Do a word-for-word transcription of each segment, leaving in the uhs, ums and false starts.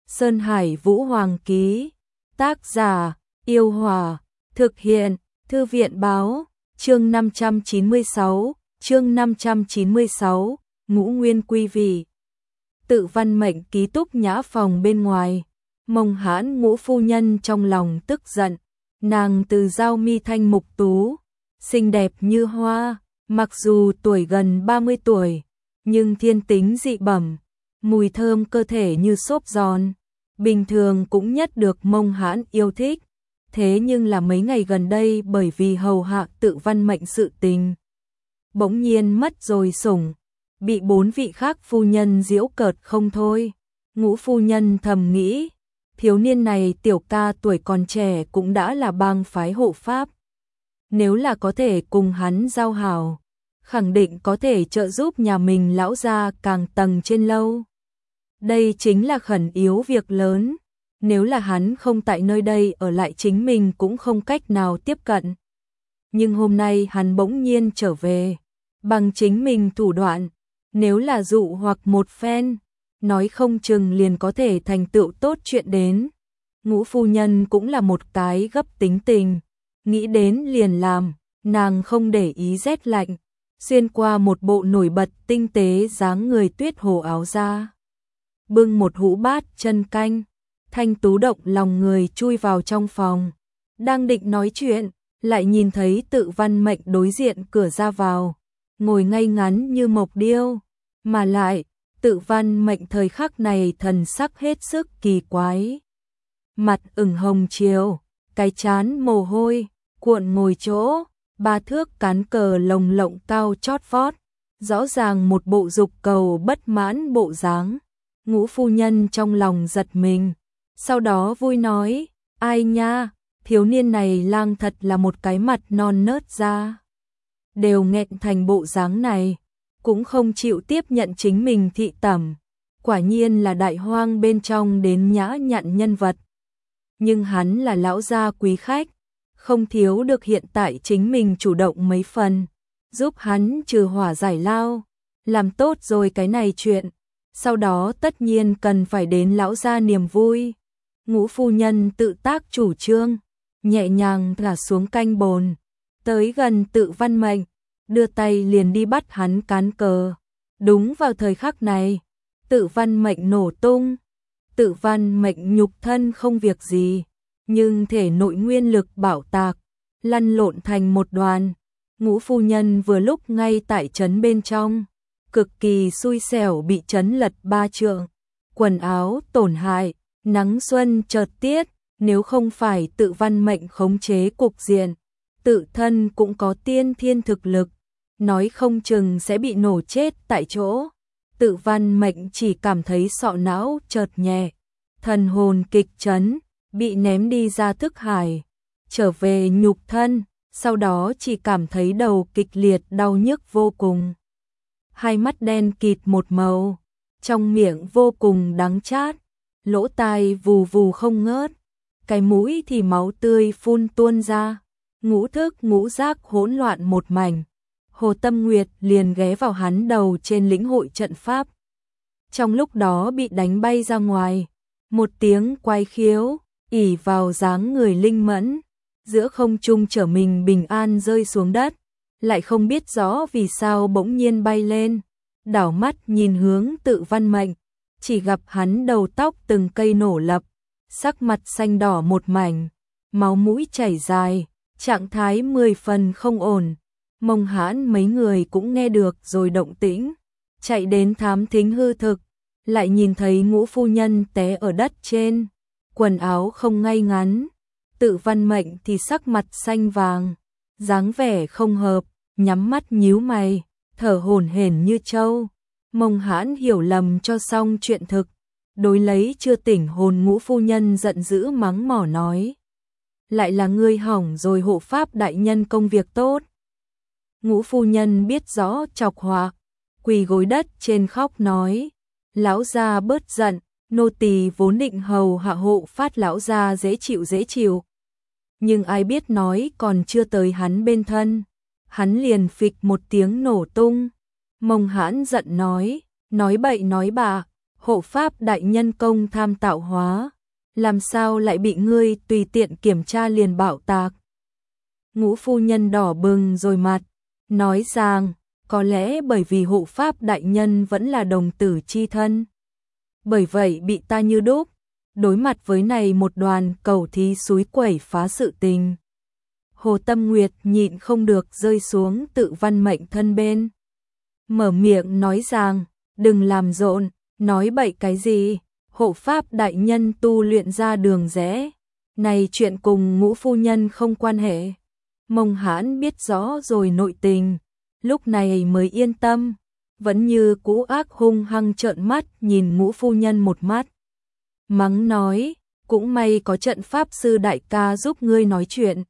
Sơn Hải Vũ Hoàng ký. Tác giả: Yêu Hòa. Thực hiện: Thư viện báo. Chương năm trăm chín mươi sáu, chương năm trăm chín mươi sáu, Ngũ Nguyên Quy Vị. Tự văn mệnh ký túc nhã phòng bên ngoài. Mông Hãn Ngũ phu nhân trong lòng tức giận. Nàng từ giao mi thanh mục tú, xinh đẹp như hoa, mặc dù tuổi gần ba mươi tuổi, nhưng thiên tính dị bẩm, mùi thơm cơ thể như xốp giòn, bình thường cũng nhất được Mông Hãn yêu thích. Thế nhưng là mấy ngày gần đây bởi vì hầu hạ tự văn mệnh sự tình, bỗng nhiên mất rồi sủng, bị bốn vị khác phu nhân giễu cợt không thôi. Ngũ phu nhân thầm nghĩ, thiếu niên này tiểu ca tuổi còn trẻ cũng đã là bang phái hộ pháp. Nếu là có thể cùng hắn giao hảo, khẳng định có thể trợ giúp nhà mình lão gia càng tầng trên lâu. Đây chính là khẩn yếu việc lớn. Nếu là hắn không tại nơi đây ở lại chính mình cũng không cách nào tiếp cận. Nhưng hôm nay hắn bỗng nhiên trở về, bằng chính mình thủ đoạn, nếu là dụ hoặc một phen, nói không chừng liền có thể thành tựu tốt chuyện đến. Ngũ phu nhân cũng là một cái gấp tính tình, nghĩ đến liền làm, nàng không để ý rét lạnh, xuyên qua một bộ nổi bật tinh tế dáng người tuyết hồ áo ra, bưng một hũ bát chân canh. Thanh tú động lòng người chui vào trong phòng, đang định nói chuyện, lại nhìn thấy tự văn mệnh đối diện cửa ra vào, ngồi ngay ngắn như mộc điêu, mà lại, tự văn mệnh thời khắc này thần sắc hết sức kỳ quái. Mặt ửng hồng chiều, cái trán mồ hôi, cuộn ngồi chỗ, ba thước cán cờ lồng lộng cao chót vót, rõ ràng một bộ dục cầu bất mãn bộ dáng. Ngũ phu nhân trong lòng giật mình. Sau đó vui nói, ai nha, thiếu niên này lang thật là một cái mặt non nớt ra. Đều nghẹn thành bộ dáng này, cũng không chịu tiếp nhận chính mình thị tẩm. Quả nhiên là đại hoang bên trong đến nhã nhặn nhân vật. Nhưng hắn là lão gia quý khách, không thiếu được hiện tại chính mình chủ động mấy phần, giúp hắn trừ hỏa giải lao, làm tốt rồi cái này chuyện. Sau đó tất nhiên cần phải đến lão gia niềm vui. Ngũ phu nhân tự tác chủ trương, nhẹ nhàng thả xuống canh bồn, tới gần tự văn mệnh, đưa tay liền đi bắt hắn cán cờ. Đúng vào thời khắc này, tự văn mệnh nổ tung. Tự văn mệnh nhục thân không việc gì, nhưng thể nội nguyên lực bạo tạc, lăn lộn thành một đoàn. Ngũ phu nhân vừa lúc ngay tại trấn bên trong, cực kỳ xui xẻo bị trấn lật ba trượng, quần áo tổn hại. Nắng xuân chợt tiết, nếu không phải tự văn mệnh khống chế cục diện, tự thân cũng có tiên thiên thực lực, nói không chừng sẽ bị nổ chết tại chỗ. Tự văn mệnh chỉ cảm thấy sọ não chợt nhẹ, thần hồn kịch chấn, bị ném đi ra thức hải, trở về nhục thân, sau đó chỉ cảm thấy đầu kịch liệt đau nhức vô cùng. Hai mắt đen kịt một màu, trong miệng vô cùng đắng chát. Lỗ tai vù vù không ngớt, cái mũi thì máu tươi phun tuôn ra, ngũ thức ngũ giác hỗn loạn một mảnh. Hồ Tâm Nguyệt liền ghé vào hắn đầu trên lĩnh hội trận pháp. Trong lúc đó bị đánh bay ra ngoài, một tiếng quái khiếu, ỉ vào dáng người linh mẫn, giữa không trung trở mình bình an rơi xuống đất, lại không biết rõ vì sao bỗng nhiên bay lên, đảo mắt nhìn hướng tự văn mệnh. Chỉ gặp hắn đầu tóc từng cây nổ lập, sắc mặt xanh đỏ một mảnh, máu mũi chảy dài, trạng thái mười phần không ổn. Mông Hãn mấy người cũng nghe được rồi động tĩnh, chạy đến thám thính hư thực, lại nhìn thấy ngũ phu nhân té ở đất trên, quần áo không ngay ngắn, tự văn mệnh thì sắc mặt xanh vàng, dáng vẻ không hợp, nhắm mắt nhíu mày, thở hổn hển như trâu. Mông Hãn hiểu lầm cho xong chuyện thực, đối lấy chưa tỉnh hồn ngũ phu nhân giận dữ mắng mỏ nói. Lại là ngươi hỏng rồi hộ pháp đại nhân công việc tốt. Ngũ phu nhân biết rõ chọc họa, quỳ gối đất trên khóc nói. Lão gia bớt giận, nô tỳ vốn định hầu hạ hộ phát lão gia dễ chịu dễ chịu. Nhưng ai biết nói còn chưa tới hắn bên thân, hắn liền phịch một tiếng nổ tung. Mông Hãn giận nói, nói bậy nói bạ, hộ pháp đại nhân công tham tạo hóa, làm sao lại bị ngươi tùy tiện kiểm tra liền bạo tạc. Ngũ phu nhân đỏ bừng rồi mặt, nói rằng, có lẽ bởi vì hộ pháp đại nhân vẫn là đồng tử chi thân. Bởi vậy bị ta như đúc, đối mặt với này một đoàn cầu thí xúi quẩy phá sự tình. Hồ Tâm Nguyệt nhịn không được rơi xuống tự văn mệnh thân bên. Mở miệng nói rằng, đừng làm rộn, nói bậy cái gì, hộ pháp đại nhân tu luyện ra đường rẽ. Này chuyện cùng Ngũ phu nhân không quan hệ. Mông Hãn biết rõ rồi nội tình, lúc này mới yên tâm, vẫn như cũ ác hung hăng trợn mắt nhìn Ngũ phu nhân một mắt. Mắng nói, cũng may có trận pháp sư đại ca giúp ngươi nói chuyện.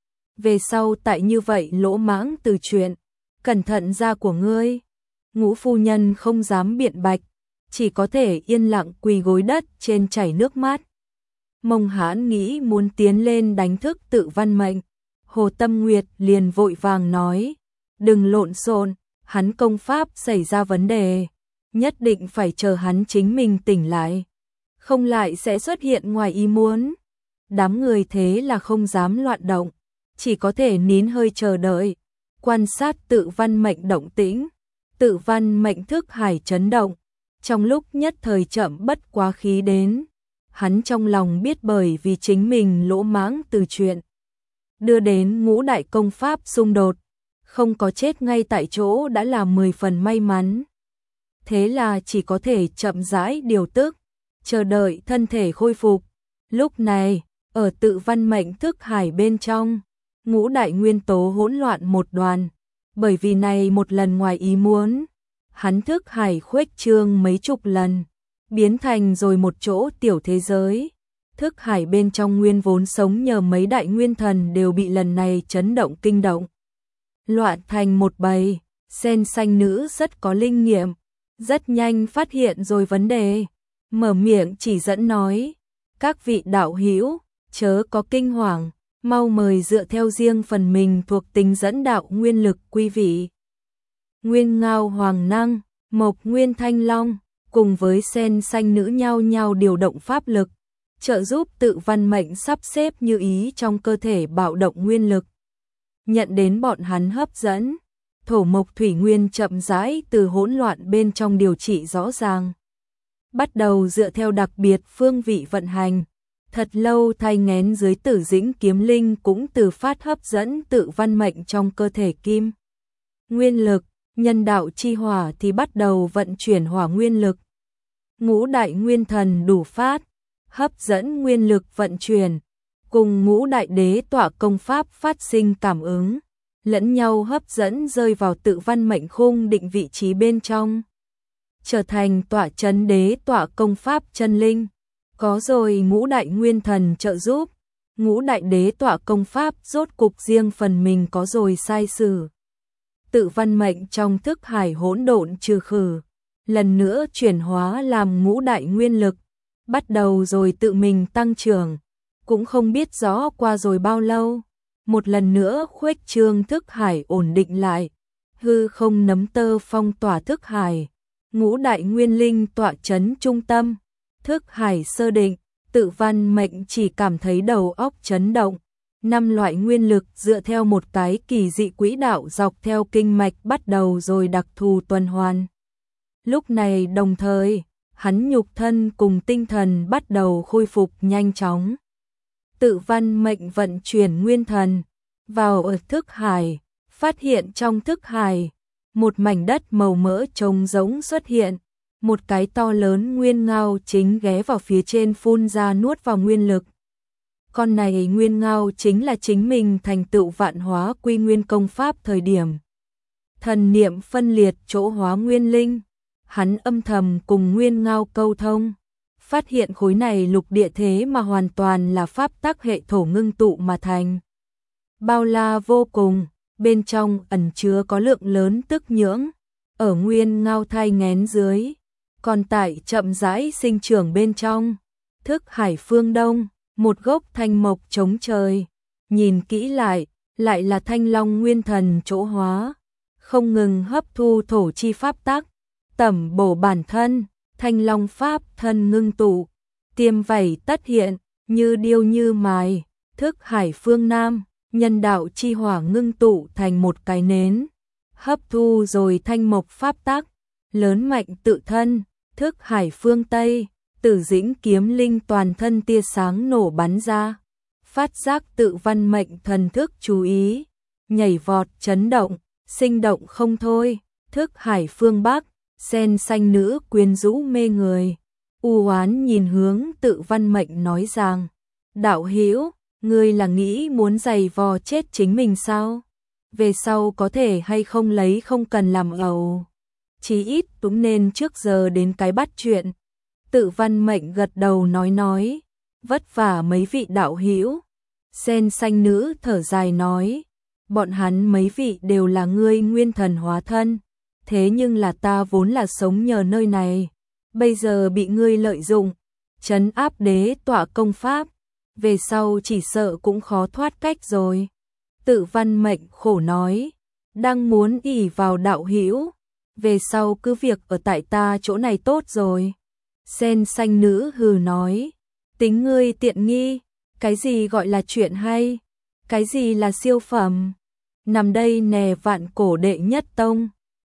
Về sau tại như vậy lỗ mãng từ chuyện, cẩn thận ra của ngươi. Ngũ phu nhân không dám biện bạch, chỉ có thể yên lặng quỳ gối đất trên chảy nước mắt. Mông Hãn nghĩ muốn tiến lên đánh thức tự văn mệnh. Hồ Tâm Nguyệt liền vội vàng nói, đừng lộn xộn, hắn công pháp xảy ra vấn đề, nhất định phải chờ hắn chính mình tỉnh lại, không lại sẽ xuất hiện ngoài ý muốn. Đám người thế là không dám loạn động, chỉ có thể nín hơi chờ đợi, quan sát tự văn mệnh động tĩnh. Tự văn mệnh thức hải chấn động, trong lúc nhất thời chậm bất quá khí đến. Hắn trong lòng biết bởi vì chính mình lỗ mãng từ chuyện, đưa đến ngũ đại công pháp xung đột, không có chết ngay tại chỗ đã là mười phần may mắn. Thế là chỉ có thể chậm rãi điều tức, chờ đợi thân thể khôi phục. Lúc này, ở tự văn mệnh thức hải bên trong, ngũ đại nguyên tố hỗn loạn một đoàn, bởi vì này một lần ngoài ý muốn, hắn thức hải khuếch trương mấy chục lần, biến thành rồi một chỗ tiểu thế giới. Thức hải bên trong nguyên vốn sống nhờ mấy đại nguyên thần đều bị lần này chấn động kinh động, loạn thành một bầy. Sen xanh nữ rất có linh nghiệm, rất nhanh phát hiện rồi vấn đề, mở miệng chỉ dẫn nói, các vị đạo hữu chớ có kinh hoàng, mau mời dựa theo riêng phần mình thuộc tính dẫn đạo nguyên lực quý vị. Nguyên Ngao Hoàng Năng, Mộc Nguyên Thanh Long cùng với sen xanh nữ nhau nhau điều động pháp lực, trợ giúp tự văn mệnh sắp xếp như ý trong cơ thể bạo động nguyên lực. Nhận đến bọn hắn hấp dẫn, thổ mộc thủy nguyên chậm rãi từ hỗn loạn bên trong điều trị rõ ràng. Bắt đầu dựa theo đặc biệt phương vị vận hành, thật lâu thai nghén dưới tử dĩnh kiếm linh cũng từ phát hấp dẫn tự văn mệnh trong cơ thể kim. Nguyên lực, nhân đạo chi hỏa thì bắt đầu vận chuyển hỏa nguyên lực. Ngũ đại nguyên thần đủ phát, hấp dẫn nguyên lực vận chuyển, cùng ngũ đại đế tọa công pháp phát sinh cảm ứng, lẫn nhau hấp dẫn rơi vào tự văn mệnh khung định vị trí bên trong, trở thành tọa chấn đế tọa công pháp chân linh. Có rồi ngũ đại nguyên thần trợ giúp, ngũ đại đế tọa công pháp rốt cục riêng phần mình có rồi sai sử. Tự văn mệnh trong thức hải hỗn độn trừ khử, lần nữa chuyển hóa làm ngũ đại nguyên lực, bắt đầu rồi tự mình tăng trưởng, cũng không biết rõ qua rồi bao lâu, một lần nữa khuếch trương thức hải ổn định lại, hư không nấm tơ phong tỏa thức hải, ngũ đại nguyên linh tọa chấn trung tâm, thức hải sơ định, tự văn mệnh chỉ cảm thấy đầu óc chấn động, năm loại nguyên lực dựa theo một cái kỳ dị quỹ đạo dọc theo kinh mạch bắt đầu rồi đặc thù tuần hoàn. Lúc này đồng thời, hắn nhục thân cùng tinh thần bắt đầu khôi phục nhanh chóng. Tự văn mệnh vận chuyển nguyên thần vào ở thức hải, phát hiện trong thức hải, một mảnh đất màu mỡ trông giống xuất hiện, một cái to lớn nguyên ngao chính ghé vào phía trên phun ra nuốt vào nguyên lực. Con này nguyên ngao chính là chính mình thành tựu vạn hóa quy nguyên công pháp thời điểm. Thần niệm phân liệt chỗ hóa nguyên linh, hắn âm thầm cùng nguyên ngao câu thông, phát hiện khối này lục địa thế mà hoàn toàn là pháp tắc hệ thổ ngưng tụ mà thành. Bao la vô cùng, bên trong ẩn chứa có lượng lớn tức nhưỡng, ở nguyên ngao thai nghén dưới, còn tại chậm rãi sinh trưởng bên trong. Thức hải phương đông, một gốc thanh mộc chống trời, nhìn kỹ lại, lại là thanh long nguyên thần chỗ hóa, không ngừng hấp thu thổ chi pháp tắc, tẩm bổ bản thân, Thanh Long pháp thân ngưng tụ, tiêm vảy tất hiện, như điêu như mài, thức hải phương Nam, nhân đạo chi hỏa ngưng tụ thành một cái nến, hấp thu rồi thanh mộc pháp tắc, lớn mạnh tự thân, thức hải phương Tây, Tử Dĩnh kiếm linh toàn thân tia sáng nổ bắn ra, phát giác tự văn mệnh thần thức chú ý, nhảy vọt chấn động, sinh động không thôi, thức hải phương Bắc, sen xanh nữ quyến rũ mê người, u oán nhìn hướng tự văn mệnh nói rằng, đạo hữu, ngươi là nghĩ muốn giày vò chết chính mình sao? Về sau có thể hay không lấy không cần làm ẩu. Chí ít cũng nên trước giờ đến cái bắt chuyện. Tự văn mệnh gật đầu nói nói, vất vả mấy vị đạo hữu. Sen xanh nữ thở dài nói, bọn hắn mấy vị đều là ngươi nguyên thần hóa thân, thế nhưng là ta vốn là sống nhờ nơi này, bây giờ bị ngươi lợi dụng, trấn áp đế tọa công pháp, về sau chỉ sợ cũng khó thoát cách rồi. Tự văn mệnh khổ nói, đang muốn ỷ vào đạo hữu, về sau cứ việc ở tại ta chỗ này tốt rồi. Sen xanh nữ hừ nói, tính ngươi tiện nghi, cái gì gọi là chuyện hay, cái gì là siêu phẩm, nằm đây nè vạn cổ đệ nhất tông,